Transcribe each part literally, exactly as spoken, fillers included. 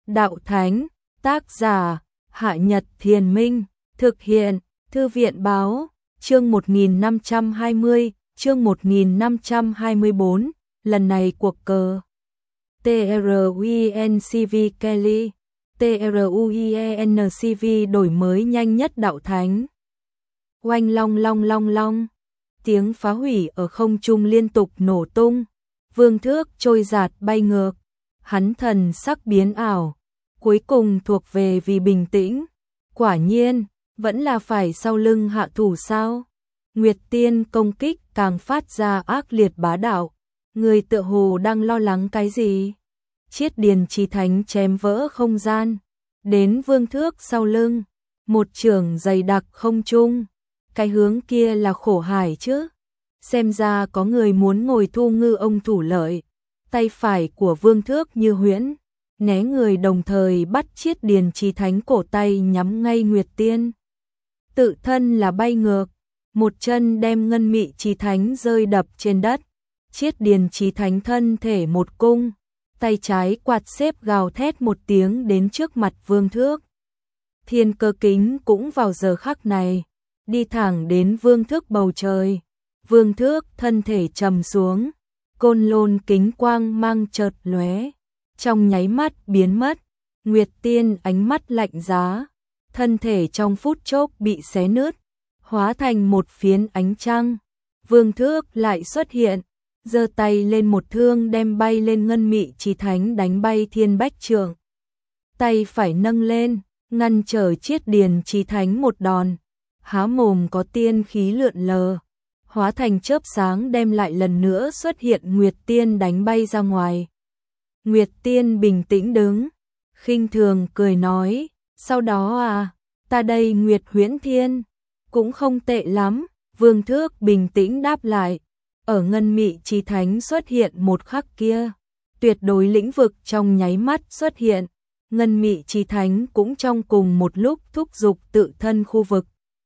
đạo thánh, tác giả, Hạ Nhật Thiền Minh, thực hiện, Thư viện Báo, chương một nghìn năm trăm hai mươi, chương một nghìn năm trăm hai mươi bốn, lần này cuộc cờ. TRUINCV Kelly, TRUIENCV đổi mới nhanh nhất đạo thánh. Oanh long long long long, tiếng phá hủy ở không trung liên tục nổ tung, vương thước trôi giạt bay ngược, hắn thần sắc biến ảo, cuối cùng thuộc về vì bình tĩnh, quả nhiên, vẫn là phải sau lưng hạ thủ sao? Nguyệt Tiên công kích càng phát ra ác liệt bá đạo, người tựa hồ đang lo lắng cái gì? Chiết Điền Chí Thánh chém vỡ không gian, đến vương thước sau lưng, một trường dày đặc không trung, cái hướng kia là khổ hải chứ? Xem ra có người muốn ngồi thu ngư ông thủ lợi, tay phải của vương thước như huyễn, né người đồng thời bắt Chiết Điền Chí Thánh cổ tay nhắm ngay Nguyệt Tiên. Tự thân là bay ngược, một chân đem Ngân Mị Chí Thánh rơi đập trên đất, Chiết Điền Chí Thánh thân thể một cung, tay trái quạt xếp gào thét một tiếng đến trước mặt vương thước. Thiên Cơ Kính cũng vào giờ khắc này, đi thẳng đến vương thước bầu trời, vương thước thân thể trầm xuống, côn lôn kính quang mang chợt lóe, trong nháy mắt biến mất, Nguyệt Tiên ánh mắt lạnh giá, thân thể trong phút chốc bị xé nứt, hóa thành một phiến ánh trăng. Vương thước lại xuất hiện, giơ tay lên một thương đem bay lên Ngân Mị Chí Thánh đánh bay Thiên Bách Trượng. Tay phải nâng lên, ngăn trở Chiết Điền Chí Thánh một đòn, há mồm có tiên khí lượn lờ, hóa thành chớp sáng đem lại lần nữa xuất hiện Nguyệt Tiên đánh bay ra ngoài. Nguyệt Tiên bình tĩnh đứng, khinh thường cười nói, sau đó à, ta đây Nguyệt Huyễn Thiên, cũng không tệ lắm, vương thước bình tĩnh đáp lại, ở Ngân Mị Chí Thánh xuất hiện một khắc kia, tuyệt đối lĩnh vực trong nháy mắt xuất hiện, Ngân Mị Chí Thánh cũng trong cùng một lúc thúc giục tự thân khu vực.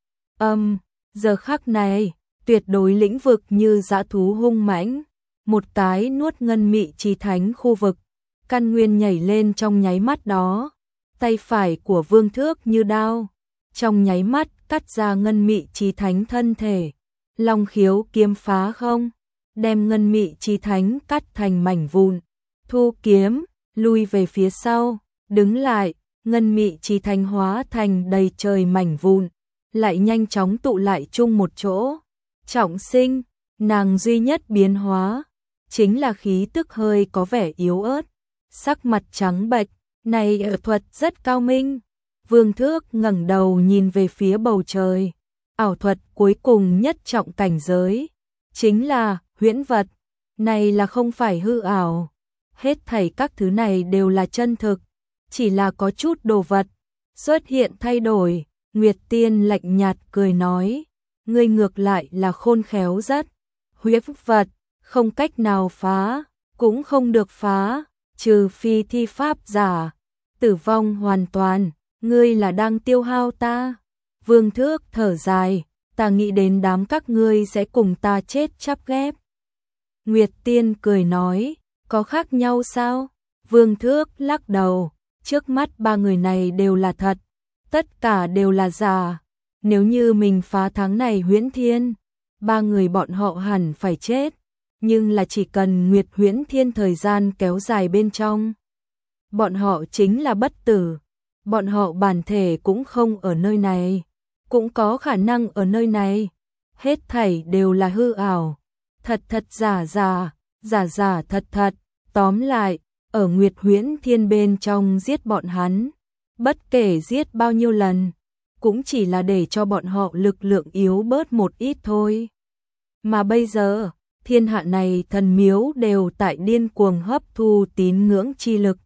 Âm, um, giờ khắc này, tuyệt đối lĩnh vực như dã thú hung mãnh, một cái nuốt Ngân Mị Chí Thánh khu vực, căn nguyên nhảy lên trong nháy mắt đó, tay phải của vương thước như đao, trong nháy mắt cắt ra Ngân Mị Chí Thánh thân thể, long khiếu kiếm phá không, đem Ngân Mị Chí Thánh cắt thành mảnh vụn, thu kiếm, lui về phía sau, đứng lại, Ngân Mị Chí Thánh hóa thành đầy trời mảnh vụn, lại nhanh chóng tụ lại chung một chỗ. Trọng sinh, nàng duy nhất biến hóa, chính là khí tức hơi có vẻ yếu ớt, sắc mặt trắng bệch, này ảo thuật rất cao minh. Vương thước ngẩng đầu nhìn về phía bầu trời, ảo thuật cuối cùng nhất trọng cảnh giới, chính là huyễn vật, này là không phải hư ảo, hết thảy các thứ này đều là chân thực, chỉ là có chút đồ vật xuất hiện thay đổi. Nguyệt Tiên lạnh nhạt cười nói, ngươi ngược lại là khôn khéo rất, huyễn vật không cách nào phá, cũng không được phá, trừ phi thi pháp giả, tử vong hoàn toàn, ngươi là đang tiêu hao ta. Vương thước thở dài, ta nghĩ đến đám các ngươi sẽ cùng ta chết chắp ghép. Nguyệt Tiên cười nói, có khác nhau sao? Vương thước lắc đầu, trước mắt ba người này đều là thật, tất cả đều là giả. Nếu như mình phá tháng này huyễn thiên, ba người bọn họ hẳn phải chết, nhưng là chỉ cần Nguyệt Huyễn Thiên thời gian kéo dài bên trong, bọn họ chính là bất tử, bọn họ bản thể cũng không ở nơi này, cũng có khả năng ở nơi này, hết thảy đều là hư ảo, thật thật giả giả, giả giả thật thật, tóm lại, ở Nguyệt Huyễn Thiên bên trong giết bọn hắn, bất kể giết bao nhiêu lần, cũng chỉ là để cho bọn họ lực lượng yếu bớt một ít thôi. Mà bây giờ, thiên hạ này thần miếu đều tại điên cuồng hấp thu tín ngưỡng chi lực.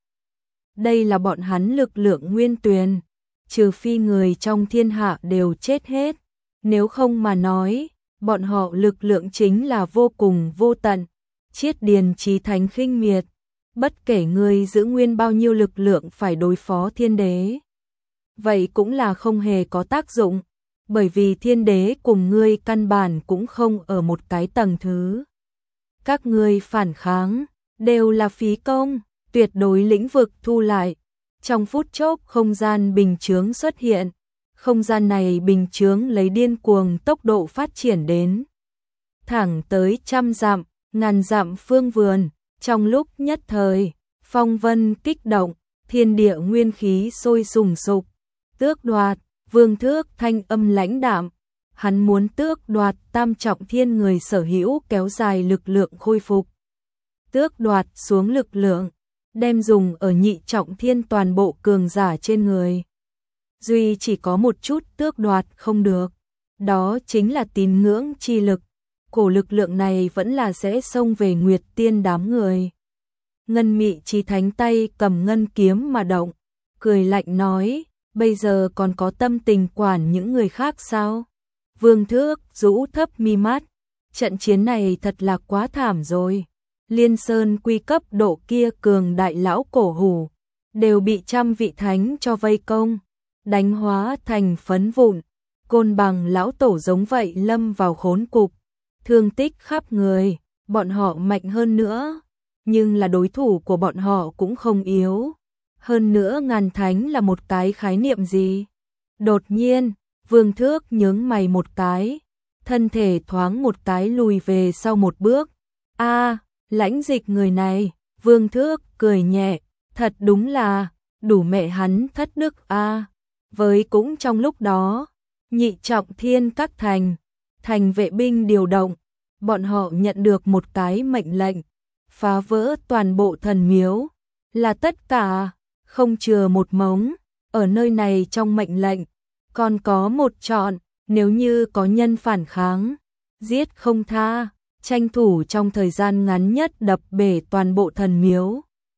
Đây là bọn hắn lực lượng nguyên tuyền, trừ phi người trong thiên hạ đều chết hết, nếu không mà nói, bọn họ lực lượng chính là vô cùng vô tận. Chiết Điền Chí Thánh khinh miệt, bất kể người giữ nguyên bao nhiêu lực lượng phải đối phó thiên đế, vậy cũng là không hề có tác dụng, bởi vì thiên đế cùng ngươi căn bản cũng không ở một cái tầng thứ. Các ngươi phản kháng, đều là phí công, tuyệt đối lĩnh vực thu lại, Trong phút chốc không gian bình chướng xuất hiện, không gian này bình chướng lấy điên cuồng tốc độ phát triển đến. Thẳng tới trăm dặm, ngàn dặm phương vườn, trong lúc nhất thời, phong vân kích động, thiên địa nguyên khí sôi sùng sục, tước đoạt, Vương Thước thanh âm lãnh đạm, hắn muốn tước đoạt tam trọng thiên người sở hữu kéo dài lực lượng khôi phục. Tước đoạt xuống lực lượng, đem dùng ở nhị trọng thiên toàn bộ cường giả trên người. Duy chỉ có một chút tước đoạt không được, đó chính là tín ngưỡng chi lực. Cổ lực lượng này vẫn là sẽ xông về Nguyệt Tiên đám người. Ngân Mị Chí Thánh tay cầm ngân kiếm mà động, cười lạnh nói, bây giờ còn có tâm tình quản những người khác sao? Vương Thước rũ thấp mi mắt, trận chiến này thật là quá thảm rồi. Liên Sơn quy cấp độ kia cường đại lão cổ hủ, đều bị trăm vị thánh cho vây công, đánh hóa thành phấn vụn. Côn Bằng lão tổ giống vậy lâm vào khốn cục, thương tích khắp người, bọn họ mạnh hơn nữa, nhưng là đối thủ của bọn họ cũng không yếu. Hơn nữa ngàn thánh là một cái khái niệm gì? Đột nhiên, Vương Thước nhướng mày một cái, thân thể thoáng một cái lùi về sau một bước. A, Lãnh Dịch người này, Vương Thước cười nhẹ, thật đúng là, đủ mẹ hắn thất đức a. Với cũng trong lúc đó, nhị trọng thiên các thành, thành vệ binh điều động, bọn họ nhận được một cái mệnh lệnh, phá vỡ toàn bộ thần miếu, là tất cả, không chừa một mống, ở nơi này trong mệnh lệnh, còn có một chọn, nếu như có nhân phản kháng, giết không tha, tranh thủ trong thời gian ngắn nhất đập bể toàn bộ thần miếu.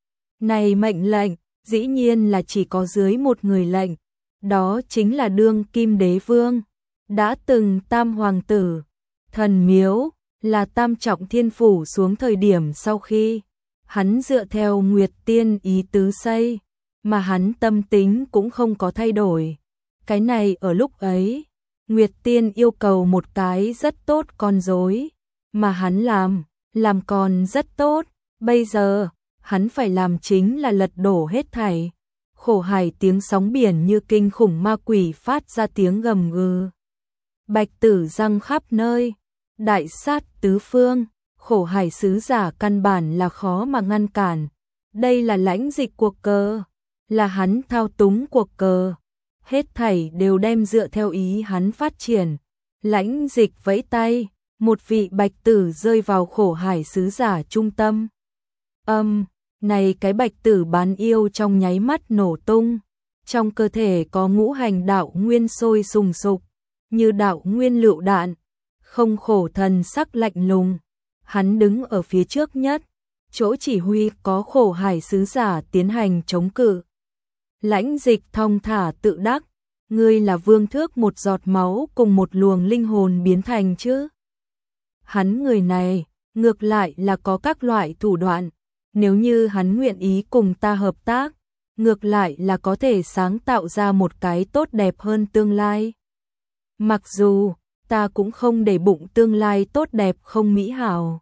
Này mệnh lệnh, dĩ nhiên là chỉ có dưới một người lệnh, đó chính là đương kim đế vương, đã từng tam hoàng tử. Thần miếu là tam trọng thiên phủ xuống thời điểm sau khi hắn dựa theo Nguyệt Tiên ý tứ xây, mà hắn tâm tính cũng không có thay đổi. Cái này ở lúc ấy, Nguyệt Tiên yêu cầu một cái rất tốt con rối, mà hắn làm, làm còn rất tốt, bây giờ, hắn phải làm chính là lật đổ hết thảy. Khổ hải tiếng sóng biển như kinh khủng ma quỷ phát ra tiếng gầm gừ. Bạch tử răng khắp nơi, đại sát tứ phương, khổ hải sứ giả căn bản là khó mà ngăn cản. Đây là Lãnh Dịch cuộc cờ, là hắn thao túng cuộc cờ, hết thảy đều đem dựa theo ý hắn phát triển. Lãnh Dịch vẫy tay, một vị bạch tử rơi vào khổ hải sứ giả trung tâm. Âm, um, này cái bạch tử bán yêu trong nháy mắt nổ tung, trong cơ thể có ngũ hành đạo nguyên sôi sùng sục, như đạo nguyên lựu đạn, không khổ thần sắc lạnh lùng, hắn đứng ở phía trước nhất, chỗ chỉ huy có khổ hải sứ giả tiến hành chống cự. Lãnh Dịch thong thả tự đắc, ngươi là Vương Thước một giọt máu cùng một luồng linh hồn biến thành chứ? Hắn người này, ngược lại là có các loại thủ đoạn, nếu như hắn nguyện ý cùng ta hợp tác, ngược lại là có thể sáng tạo ra một cái tốt đẹp hơn tương lai. Mặc dù, ta cũng không để bụng tương lai tốt đẹp không mỹ hảo.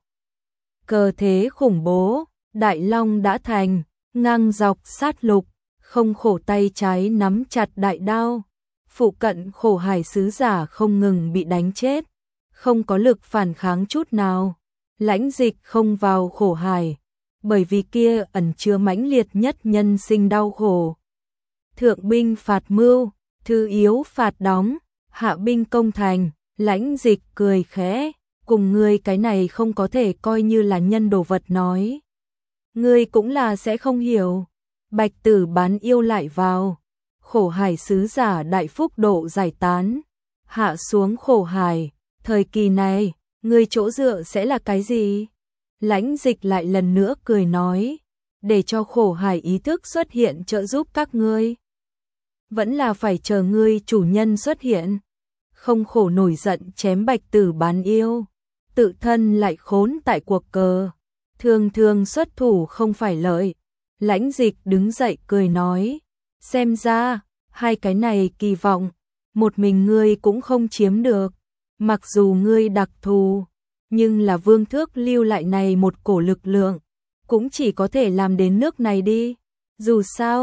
Cờ thế khủng bố, Đại Long đã thành, ngang dọc sát lục, không khổ tay trái nắm chặt đại đao. Phụ cận khổ hải sứ giả không ngừng bị đánh chết, không có lực phản kháng chút nào. Lãnh Dịch không vào khổ hải, bởi vì kia ẩn chứa mãnh liệt nhất nhân sinh đau khổ. Thượng binh phạt mưu, thư yếu phạt đóng, hạ binh công thành. Lãnh Dịch cười khẽ, cùng ngươi cái này không có thể coi như là nhân đồ vật nói. Ngươi cũng là sẽ không hiểu. Bạch tử bán yêu lại vào, khổ hải sứ giả đại phúc độ giải tán, hạ xuống khổ hải, thời kỳ này, ngươi chỗ dựa sẽ là cái gì? Lãnh Dịch lại lần nữa cười nói, để cho khổ hải ý thức xuất hiện trợ giúp các ngươi. Vẫn là phải chờ ngươi chủ nhân xuất hiện. Không khổ nổi giận chém bạch tử bán yêu, tự thân lại khốn tại cuộc cờ, thường thường xuất thủ không phải lợi. Lãnh Dịch đứng dậy cười nói, xem ra, hai cái này kỳ vọng, một mình ngươi cũng không chiếm được, mặc dù ngươi đặc thù, nhưng là Vương Thước lưu lại này một cổ lực lượng, cũng chỉ có thể làm đến nước này đi. Dù sao,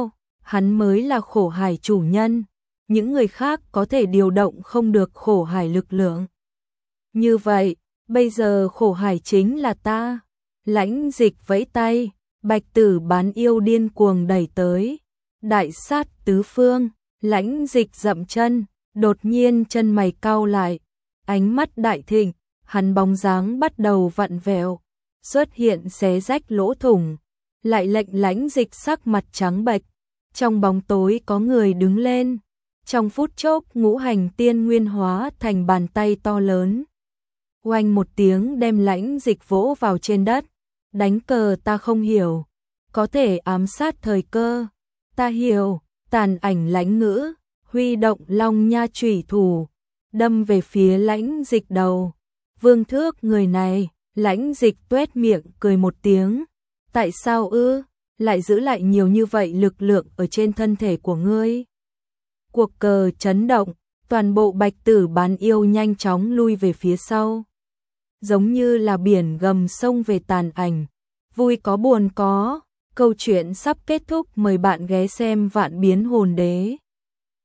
hắn mới là khổ hải chủ nhân, những người khác có thể điều động không được khổ hải lực lượng. Như vậy, bây giờ khổ hải chính là ta. Lãnh Dịch vẫy tay, bạch tử bán yêu điên cuồng đẩy tới. Đại sát tứ phương, Lãnh Dịch dậm chân, đột nhiên chân mày cau lại, ánh mắt đại thịnh, hắn bóng dáng bắt đầu vặn vẹo, xuất hiện xé rách lỗ thủng, lại lệnh Lãnh Dịch sắc mặt trắng bệch. Trong bóng tối có người đứng lên, trong phút chốc ngũ hành tiên nguyên hóa thành bàn tay to lớn. Oanh một tiếng đem Lãnh Dịch vỗ vào trên đất, đánh cờ ta không hiểu, có thể ám sát thời cơ, ta hiểu. Tàn ảnh Lãnh Ngữ, huy động long nha chủy thủ, đâm về phía Lãnh Dịch đầu. Vương Thước người này, Lãnh Dịch tuét miệng cười một tiếng, tại sao ư, lại giữ lại nhiều như vậy lực lượng ở trên thân thể của ngươi? Cuộc cờ chấn động, toàn bộ bạch tử bán yêu nhanh chóng lui về phía sau. Giống như là biển gầm sông về tàn ảnh, vui có buồn có, câu chuyện sắp kết thúc, mời bạn ghé xem Vạn Biến Hồn Đế.